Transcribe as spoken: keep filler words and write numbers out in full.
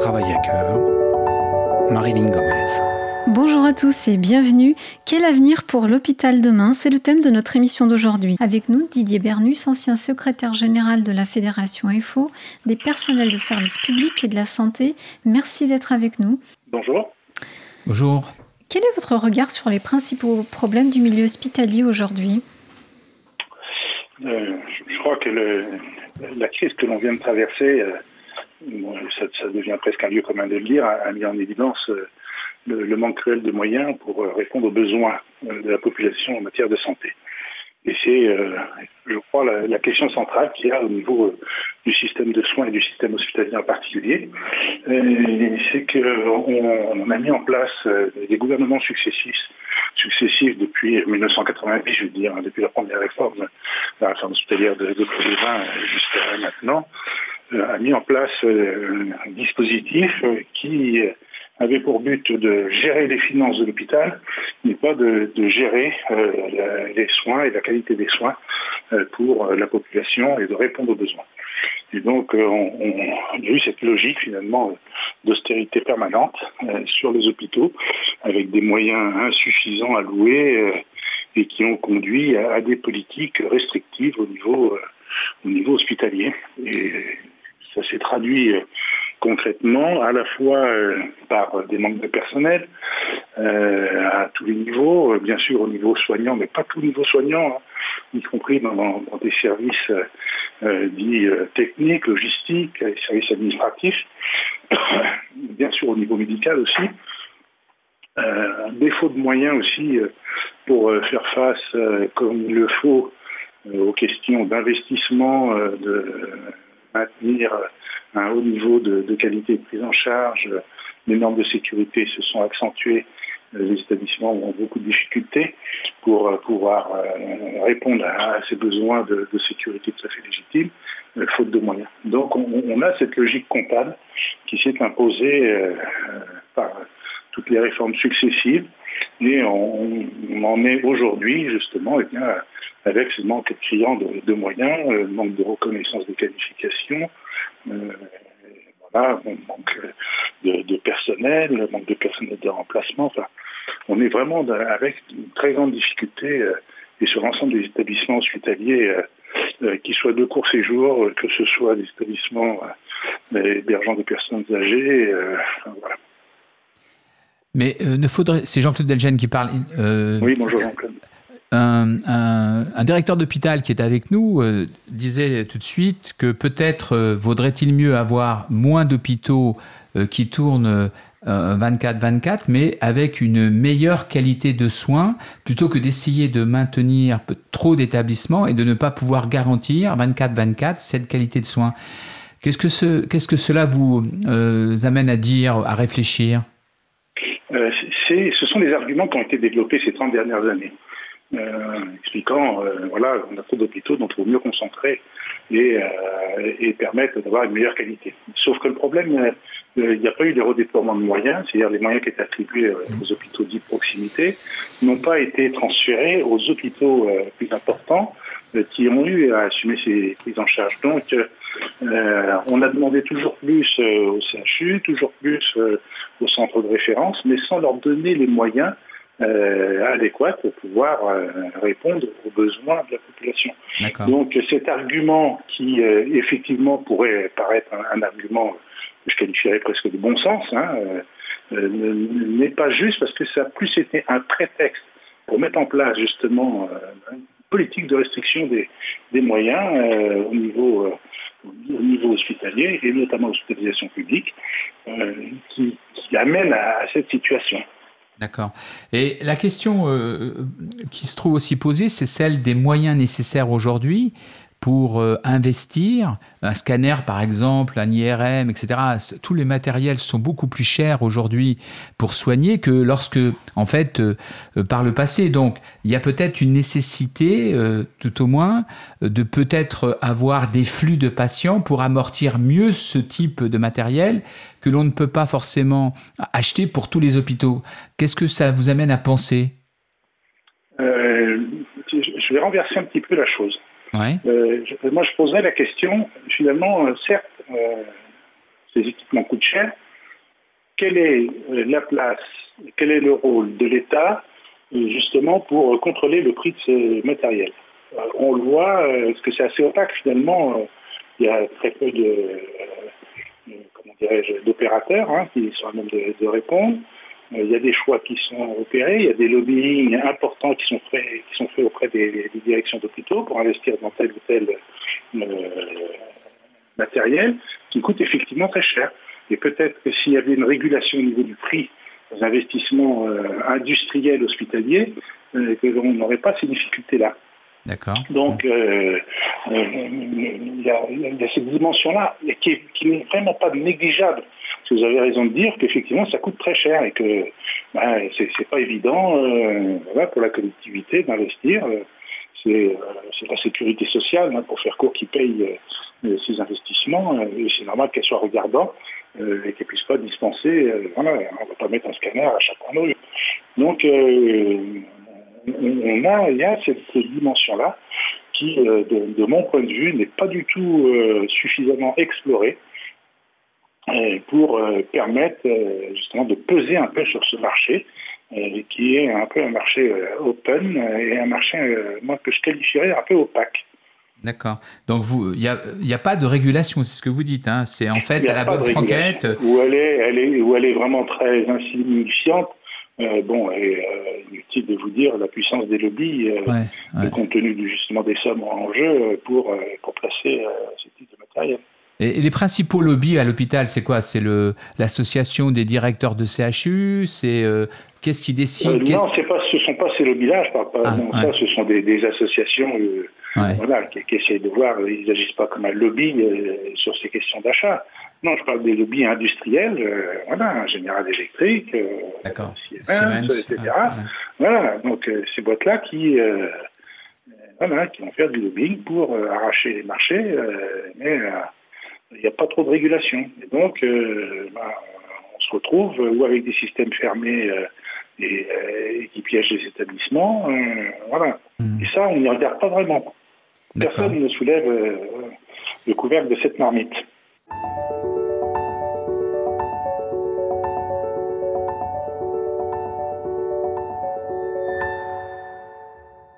travail à cœur, Marilyn Gomez. Bonjour à tous et bienvenue. Quel avenir pour l'hôpital demain ? C'est le thème de notre émission d'aujourd'hui. Avec nous, Didier Bernus, ancien secrétaire général de la Fédération F O, des personnels de services publics et de la santé. Merci d'être avec nous. Bonjour. Bonjour. Quel est votre regard sur les principaux problèmes du milieu hospitalier aujourd'hui ? euh, Je crois que le, la crise que l'on vient de traverser, euh, ça, ça devient presque un lieu commun de le dire, a, a mis en évidence euh, le, le manque cruel de moyens pour euh, répondre aux besoins euh, de la population en matière de santé. Et c'est, euh, je crois, la, la question centrale qu'il y a au niveau euh, du système de soins et du système hospitalier en particulier. Et c'est qu'on on a mis en place euh, des gouvernements successifs, successifs depuis dix-neuf cent quatre-vingt-dix, je veux dire, hein, depuis la première réforme, la réforme hospitalière de, de Prévin jusqu'à maintenant, euh, a mis en place euh, un dispositif euh, qui euh, avait pour but de gérer les finances de l'hôpital, mais pas de, de gérer euh, la, les soins et la qualité des soins euh, pour euh, la population et de répondre aux besoins. Et donc, euh, on, on a eu cette logique finalement euh, d'austérité permanente euh, sur les hôpitaux, avec des moyens insuffisants alloués euh, et qui ont conduit à, à des politiques restrictives au niveau, euh, au niveau hospitalier. Et ça s'est traduit euh, concrètement, à la fois euh, par des manques de personnel, euh, à tous les niveaux, euh, bien sûr au niveau soignant, mais pas tout niveau soignant, hein, y compris dans, dans, dans des services euh, dits euh, techniques, logistiques, les services administratifs, bien sûr au niveau médical aussi. Euh, un défaut de moyens aussi euh, pour euh, faire face, euh, comme il le faut, euh, aux questions d'investissement, euh, de maintenir un haut niveau de, de qualité de prise en charge. Les normes de sécurité se sont accentuées. Les établissements ont beaucoup de difficultés pour euh, pouvoir euh, répondre à, à ces besoins de, de sécurité tout à fait légitimes, euh, faute de moyens. Donc on, on a cette logique comptable qui s'est imposée euh, par toutes les réformes successives et on, on en est aujourd'hui justement eh bien, avec ce manque criant de, de moyens, euh, manque de reconnaissance des qualifications, euh, voilà, manque de, de personnel, manque de personnel de remplacement. Enfin, on est vraiment avec une très grande difficulté euh, et sur l'ensemble des établissements hospitaliers, euh, euh, qu'ils soient de court séjour, euh, que ce soit des établissements euh, hébergeant des personnes âgées, euh, enfin, voilà. Mais euh, ne faudrait, c'est Jean-Claude Delgenne qui parle. Euh, oui, bonjour Jean-Claude. Un, un, un directeur d'hôpital qui est avec nous euh, disait tout de suite que peut-être euh, vaudrait-il mieux avoir moins d'hôpitaux euh, qui tournent euh, vingt-quatre vingt-quatre, mais avec une meilleure qualité de soins, plutôt que d'essayer de maintenir trop d'établissements et de ne pas pouvoir garantir vingt-quatre vingt-quatre cette qualité de soins. Qu'est-ce que, ce, qu'est-ce que cela vous euh, amène à dire, à réfléchir ? Euh, c'est, ce sont les arguments qui ont été développés ces trente dernières années, euh, expliquant, euh, voilà, on a trop d'hôpitaux, donc il faut mieux concentrer et, euh, et permettre d'avoir une meilleure qualité. Sauf que le problème, euh, il n'y a pas eu de redéploiement de moyens, c'est-à-dire les moyens qui étaient attribués euh, aux hôpitaux dits de proximité n'ont pas été transférés aux hôpitaux euh, plus importants euh, qui ont eu à assumer ces prises en charge. Donc, euh, Euh, on a demandé toujours plus euh, au C H U, toujours plus euh, au centre de référence, mais sans leur donner les moyens euh, adéquats pour pouvoir euh, répondre aux besoins de la population. D'accord. Donc cet argument qui euh, effectivement pourrait paraître un, un argument que je qualifierais presque de bon sens, hein, euh, n'est pas juste parce que ça a plus été un prétexte pour mettre en place justement euh, politique de restriction des, des moyens euh, au, niveau, euh, au niveau hospitalier et notamment l'hospitalisation publique euh, qui, qui amène à, à cette situation. D'accord. Et la question euh, qui se trouve aussi posée, c'est celle des moyens nécessaires aujourd'hui pour euh, investir. Un scanner, par exemple, un I R M, et cetera. Tous les matériels sont beaucoup plus chers aujourd'hui pour soigner que lorsque, en fait, euh, par le passé. Donc, il y a peut-être une nécessité, euh, tout au moins, de peut-être avoir des flux de patients pour amortir mieux ce type de matériel que l'on ne peut pas forcément acheter pour tous les hôpitaux. Qu'est-ce que ça vous amène à penser ? euh, Je vais renverser un petit peu la chose. Ouais. Euh, moi, je poserais la question, finalement, euh, certes, euh, ces équipements coûtent cher, quelle est la place, quel est le rôle de l'État justement pour contrôler le prix de ce matériel. On le voit, parce que c'est assez opaque finalement, il y a très peu de, comment dirais-je, d'opérateurs hein, qui sont à même de, de répondre. Il y a des choix qui sont opérés, il y a des lobbying importants qui sont faits, qui sont faits auprès des, des directions d'hôpitaux pour investir dans tel ou tel euh, matériel qui coûte effectivement très cher. Et peut-être que s'il y avait une régulation au niveau du prix des investissements euh, industriels hospitaliers, euh, qu'on n'aurait pas ces difficultés-là. D'accord. Donc, euh, euh, il, y a, il y a cette dimension-là qui, est, qui n'est vraiment pas négligeable. Parce que vous avez raison de dire qu'effectivement, ça coûte très cher et que ben, c'est, c'est pas évident euh, voilà, pour la collectivité d'investir. C'est, euh, c'est la sécurité sociale, hein, pour faire court, qui paye euh, ces investissements. Euh, et c'est normal qu'elle soit regardante euh, et qu'elle ne puisse pas dispenser. Euh, voilà, on ne va pas mettre un scanner à chaque coin de rue. Donc, euh, on a, il y a cette dimension-là qui, euh, de, de mon point de vue, n'est pas du tout euh, suffisamment explorée euh, pour euh, permettre euh, justement de peser un peu sur ce marché, euh, qui est un peu un marché euh, open et un marché, euh, moi, que je qualifierais un peu opaque. D'accord. Donc, il n'y a, y a pas de régulation, c'est ce que vous dites. Hein. C'est en fait à la bonne franquette. Où elle est, elle est, où elle est vraiment très insignifiante. Euh, bon, et euh, inutile de vous dire la puissance des lobbies, euh, ouais, ouais. compte tenu du, justement des sommes en jeu pour, euh, pour placer euh, ce type de matériel. Et les principaux lobbies à l'hôpital, c'est quoi? C'est le, l'association des directeurs de C H U? C'est euh, qu'est-ce qui décide? euh, qu'est-ce Non, c'est pas, ce ne sont pas ces lobbies-là, je parle pas. Ah, non, ouais. Ça, ce sont des, des associations euh, ouais. voilà, qui, qui essayent de voir. Ils n'agissent pas comme un lobby euh, sur ces questions d'achat. Non, je parle des lobbies industriels, euh, voilà, General Electric, euh, Siemens, et cetera. Ouais, ouais. Voilà, donc euh, ces boîtes-là qui, euh, voilà, qui vont faire du lobbying pour euh, arracher les marchés, euh, mais il n'y a pas trop de régulation. Et donc, euh, bah, on se retrouve euh, ou avec des systèmes fermés euh, et, euh, et qui piègent les établissements, euh, voilà. Mmh. Et ça, on n'y regarde pas vraiment. Personne D'accord. ne soulève euh, le couvercle de cette marmite.